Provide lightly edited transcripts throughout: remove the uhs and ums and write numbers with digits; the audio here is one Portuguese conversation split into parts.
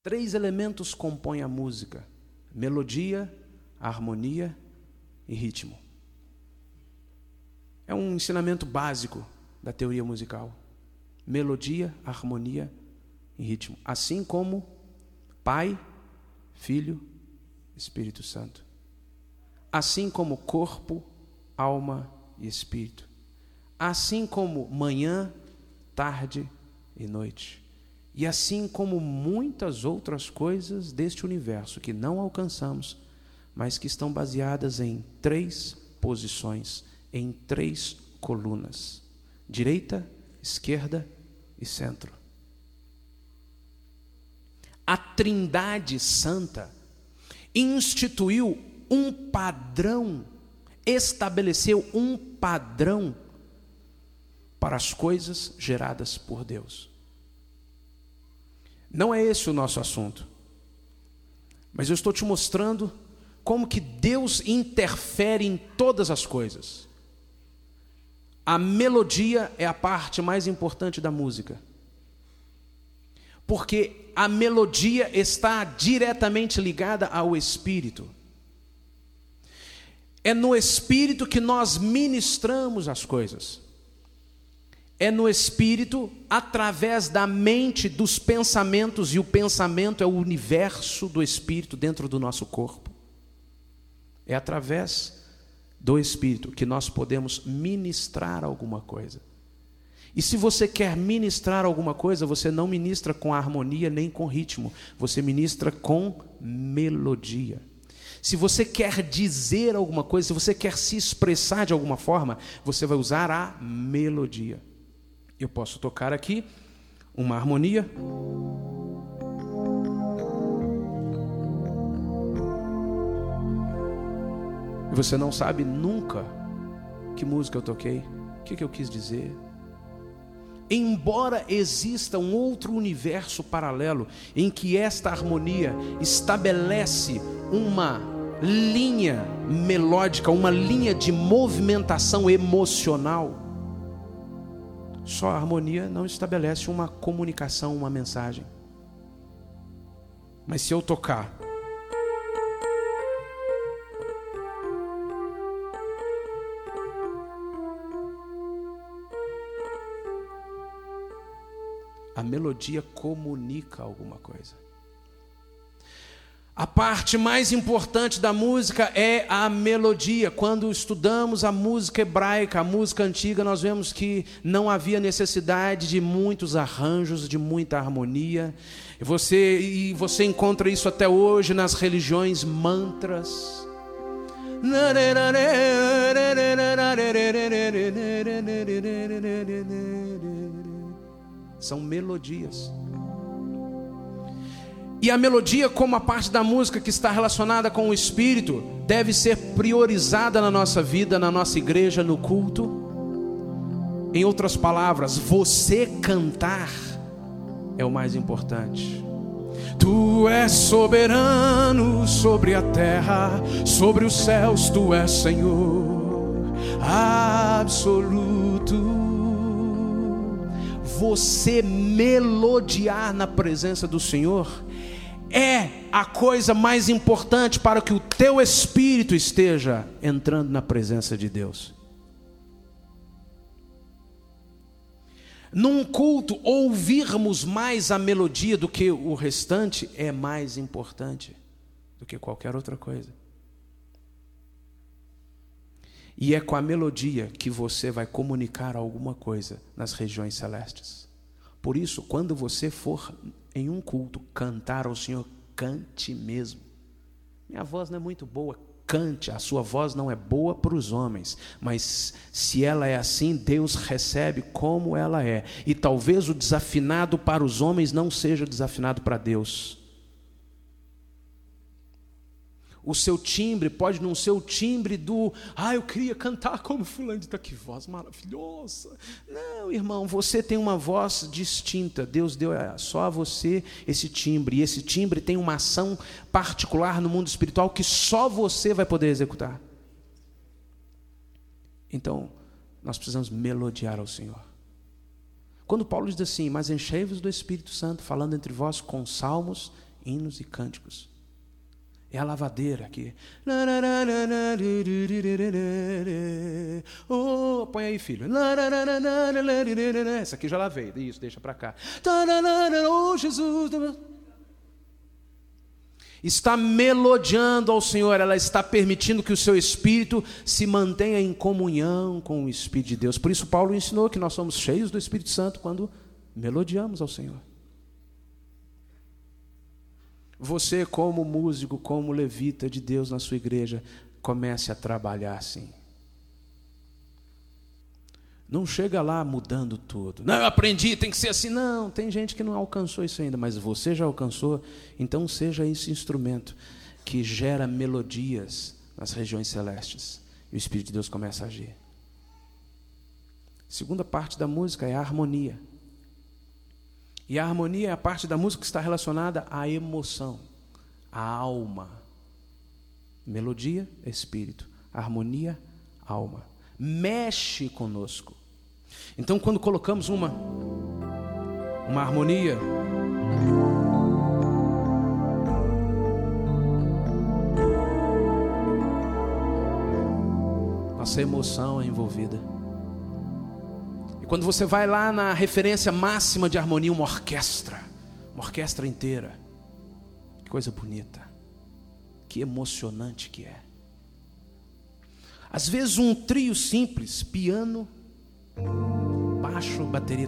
3 elementos compõem a música: melodia, harmonia e ritmo. É um ensinamento básico da teoria musical. Melodia, harmonia e ritmo. Assim como Pai, Filho, Espírito Santo. Assim como corpo, alma e espírito. Assim como manhã, tarde e noite. E assim como muitas outras coisas deste universo que não alcançamos, mas que estão baseadas em 3 posições, em 3 colunas: direita, esquerda e centro. A Trindade Santa instituiu um padrão, estabeleceu um padrão para as coisas geradas por Deus. Não é esse o nosso assunto, mas eu estou te mostrando como que Deus interfere em todas as coisas. A melodia é a parte mais importante da música, porque a melodia está diretamente ligada ao Espírito. É no Espírito que nós ministramos as coisas. É no Espírito, através da mente, dos pensamentos, e o pensamento é o universo do Espírito dentro do nosso corpo. É através do Espírito que nós podemos ministrar alguma coisa. E se você quer ministrar alguma coisa, você não ministra com harmonia nem com ritmo, você ministra com melodia. Se você quer dizer alguma coisa, se você quer se expressar de alguma forma, você vai usar a melodia. Eu posso tocar aqui uma harmonia. E você não sabe nunca que música eu toquei, o que eu quis dizer. Embora exista um outro universo paralelo em que esta harmonia estabelece uma linha melódica, uma linha de movimentação emocional, só a harmonia não estabelece uma comunicação, uma mensagem. Mas se eu tocar a melodia comunica alguma coisa. A parte mais importante da música é a melodia. Quando estudamos a música hebraica, a música antiga, nós vemos que não havia necessidade de muitos arranjos, de muita harmonia. E você encontra isso até hoje nas religiões, mantras. São melodias. E a melodia, como a parte da música que está relacionada com o Espírito, deve ser priorizada na nossa vida, na nossa igreja, no culto. Em outras palavras, você cantar é o mais importante. Tu és soberano sobre a terra, sobre os céus, tu és Senhor absoluto. Você melodiar na presença do Senhor é a coisa mais importante para que o teu espírito esteja entrando na presença de Deus. Num culto, ouvirmos mais a melodia do que o restante é mais importante do que qualquer outra coisa. E é com a melodia que você vai comunicar alguma coisa nas regiões celestes. Por isso, quando você for em um culto cantar ao Senhor, cante mesmo. Minha voz não é muito boa, cante. A sua voz não é boa para os homens, mas se ela é assim, Deus recebe como ela é. E talvez o desafinado para os homens não seja desafinado para Deus. O seu timbre pode não ser o timbre do eu queria cantar como fulano de tal, que voz maravilhosa. Não, irmão, você tem uma voz distinta. Deus deu só a você esse timbre. E esse timbre tem uma ação particular no mundo espiritual que só você vai poder executar. Então, nós precisamos melodiar ao Senhor. Quando Paulo diz assim, mas enchei-vos do Espírito Santo, falando entre vós com salmos, hinos e cânticos. É a lavadeira aqui. Oh, põe aí, filho. Essa aqui já lavei. Isso, deixa para cá. Oh, Jesus. Está melodiando ao Senhor, ela está permitindo que o seu espírito se mantenha em comunhão com o Espírito de Deus. Por isso Paulo ensinou que nós somos cheios do Espírito Santo quando melodiamos ao Senhor. Você, como músico, como levita de Deus na sua igreja, comece a trabalhar assim. Não chega lá mudando tudo. Não, eu aprendi, tem que ser assim. Não, tem gente que não alcançou isso ainda, mas você já alcançou, então seja esse instrumento que gera melodias nas regiões celestes. E o Espírito de Deus começa a agir. Segunda parte da música é a harmonia. E a harmonia é a parte da música que está relacionada à emoção, à alma. Melodia, espírito. Harmonia, alma. Mexe conosco. Então, quando colocamos uma harmonia, nossa emoção é envolvida. E quando você vai lá na referência máxima de harmonia, uma orquestra inteira, que coisa bonita, que emocionante que é. Às vezes um trio simples, piano, baixo, bateria,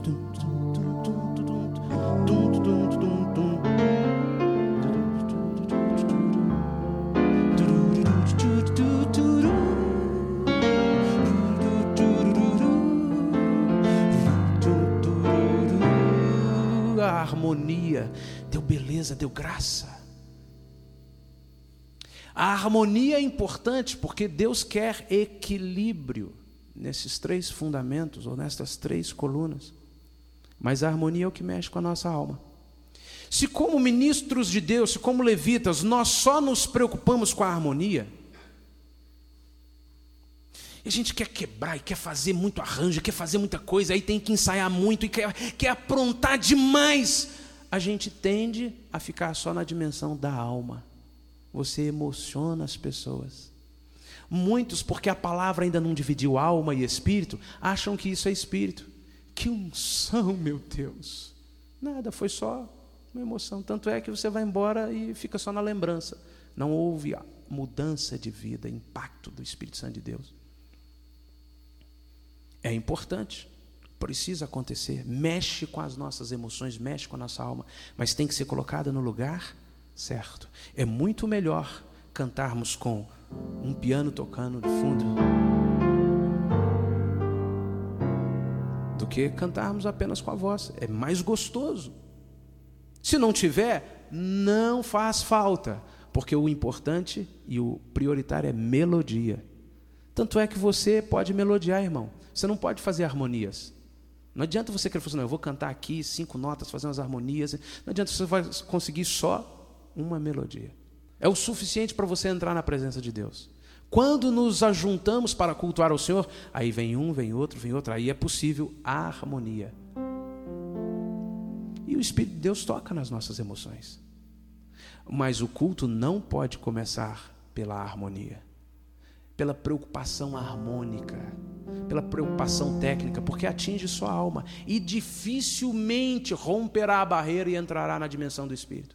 a harmonia deu beleza, deu graça. A harmonia é importante porque Deus quer equilíbrio nesses três fundamentos ou nestas três colunas. Mas a harmonia é o que mexe com a nossa alma. Se como ministros de Deus, se como levitas, nós só nos preocupamos com a harmonia, e a gente quer quebrar e quer fazer muito arranjo, quer fazer muita coisa, aí tem que ensaiar muito e quer aprontar demais, a gente tende a ficar só na dimensão da alma. Você emociona as pessoas. Muitos, porque a palavra ainda não dividiu alma e espírito, acham que isso é espírito. Que unção, meu Deus. Nada, foi só uma emoção. Tanto é que você vai embora e fica só na lembrança. Não houve a mudança de vida, impacto do Espírito Santo de Deus. É importante, precisa acontecer. Mexe com as nossas emoções, mexe com a nossa alma, mas tem que ser colocada no lugar certo. É muito melhor cantarmos com um piano tocando de fundo do que cantarmos apenas com a voz. É mais gostoso. Se não tiver, não faz falta, porque o importante e o prioritário é melodia. Tanto é que você pode melodiar, irmão. Você não pode fazer harmonias. Não adianta você querer falar assim, não, eu vou cantar aqui 5 notas, fazer umas harmonias. Não adianta, você vai conseguir só uma melodia. É o suficiente para você entrar na presença de Deus. Quando nos ajuntamos para cultuar ao Senhor, aí vem um, vem outro, aí é possível a harmonia. E o Espírito de Deus toca nas nossas emoções. Mas o culto não pode começar pela harmonia, pela preocupação harmônica, pela preocupação técnica, porque atinge sua alma e dificilmente romperá a barreira e entrará na dimensão do Espírito.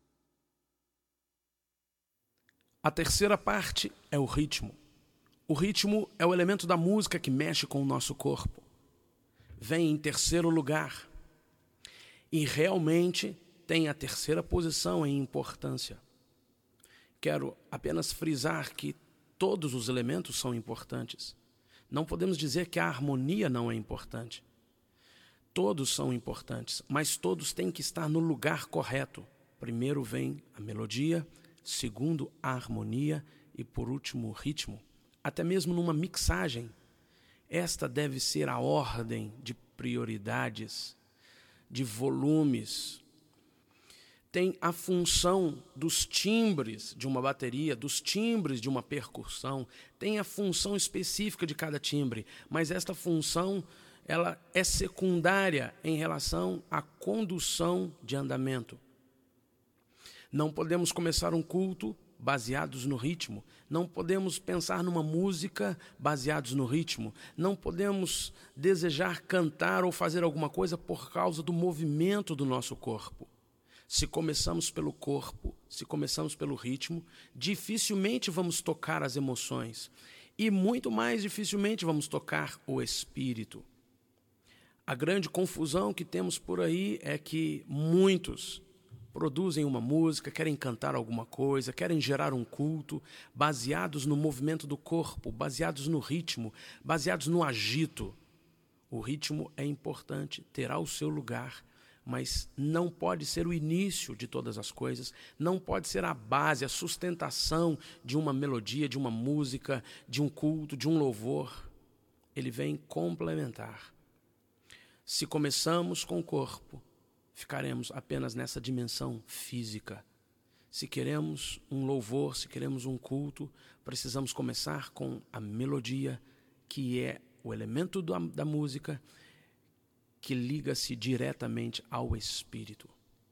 A terceira parte é o ritmo. O ritmo é o elemento da música que mexe com o nosso corpo. Vem em terceiro lugar. E realmente tem a terceira posição em importância. Quero apenas frisar que todos os elementos são importantes. Não podemos dizer que a harmonia não é importante. Todos são importantes, mas todos têm que estar no lugar correto. Primeiro vem a melodia, segundo a harmonia e por último o ritmo. Até mesmo numa mixagem, esta deve ser a ordem de prioridades, de volumes. Tem a função dos timbres de uma bateria, dos timbres de uma percussão, tem a função específica de cada timbre, mas esta função ela é secundária em relação à condução de andamento. Não podemos começar um culto baseados no ritmo. Não podemos pensar numa música baseados no ritmo. Não podemos desejar cantar ou fazer alguma coisa por causa do movimento do nosso corpo. Se começamos pelo corpo, se começamos pelo ritmo, dificilmente vamos tocar as emoções e muito mais dificilmente vamos tocar o espírito. A grande confusão que temos por aí é que muitos produzem uma música, querem cantar alguma coisa, querem gerar um culto, baseados no movimento do corpo, baseados no ritmo, baseados no agito. O ritmo é importante, terá o seu lugar, mas não pode ser o início de todas as coisas, não pode ser a base, a sustentação de uma melodia, de uma música, de um culto, de um louvor. Ele vem complementar. Se começamos com o corpo, ficaremos apenas nessa dimensão física. Se queremos um louvor, se queremos um culto, precisamos começar com a melodia, que é o elemento da música que liga-se diretamente ao espírito.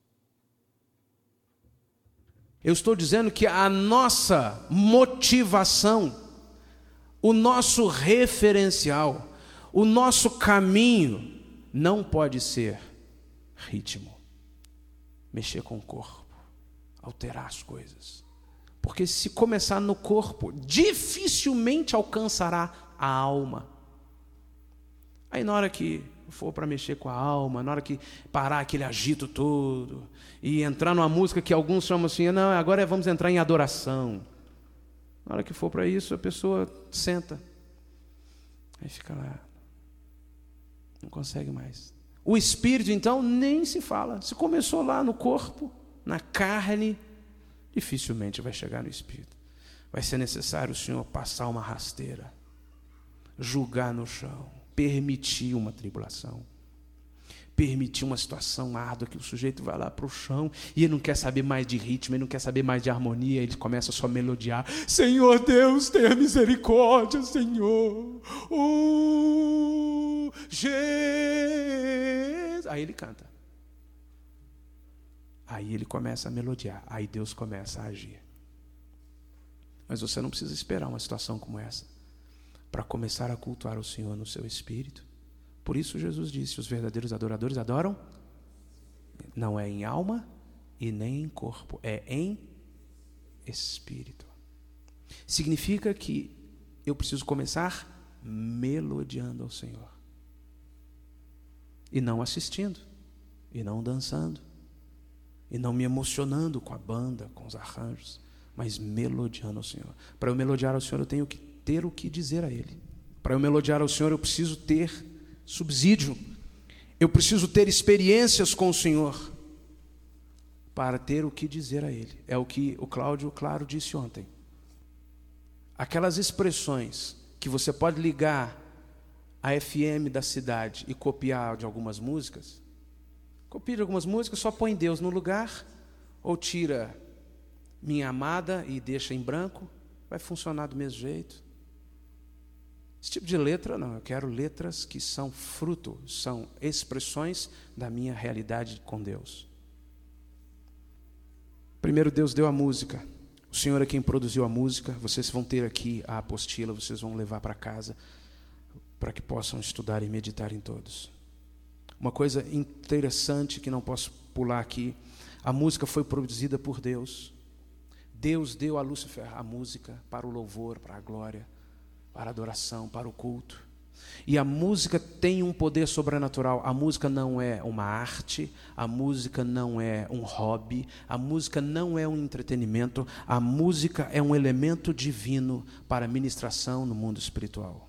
Eu estou dizendo que a nossa motivação, o nosso referencial, o nosso caminho não pode ser ritmo, mexer com o corpo, alterar as coisas. Porque se começar no corpo, dificilmente alcançará a alma. Aí na hora que for para mexer com a alma, na hora que parar aquele agito todo e entrar numa música que alguns chamam assim, não, agora vamos entrar em adoração. Na hora que for para isso, a pessoa senta, aí fica lá, não consegue mais. O espírito, então, nem se fala. Se começou lá no corpo, na carne, dificilmente vai chegar no espírito. Vai ser necessário o Senhor passar uma rasteira, julgar no chão, permitir uma tribulação, permitir uma situação árdua que o sujeito vai lá para o chão e ele não quer saber mais de ritmo, ele não quer saber mais de harmonia, ele começa só a melodiar. Senhor Deus, tenha misericórdia, Senhor. Jesus. Aí ele canta. Aí ele começa a melodiar. Aí Deus começa a agir. Mas você não precisa esperar uma situação como essa para começar a cultuar o Senhor no seu espírito. Por isso Jesus disse, os verdadeiros adoradores adoram, não é em alma e nem em corpo, é em espírito. Significa que eu preciso começar melodiando ao Senhor. E não assistindo, e não dançando, e não me emocionando com a banda, com os arranjos, mas melodiando ao Senhor. Para eu melodiar ao Senhor, eu tenho que ter o que dizer a Ele. Para eu melodiar ao Senhor, eu preciso ter subsídio. Eu preciso ter experiências com o Senhor para ter o que dizer a Ele. É o que o Cláudio Claro disse ontem. Aquelas expressões que você pode ligar a FM da cidade e copiar de algumas músicas, copia de algumas músicas, só põe Deus no lugar, ou tira minha amada e deixa em branco, vai funcionar do mesmo jeito. Esse tipo de letra, não, eu quero letras que são fruto, são expressões da minha realidade com Deus. Primeiro Deus deu a música, o Senhor é quem produziu a música, vocês vão ter aqui a apostila, vocês vão levar para casa, para que possam estudar e meditar em todos. Uma coisa interessante que não posso pular aqui, a música foi produzida por Deus. Deus deu a Lúcifer a música para o louvor, para a glória, para a adoração, para o culto. E a música tem um poder sobrenatural. A música não é uma arte, a música não é um hobby, a música não é um entretenimento, a música é um elemento divino para a ministração no mundo espiritual.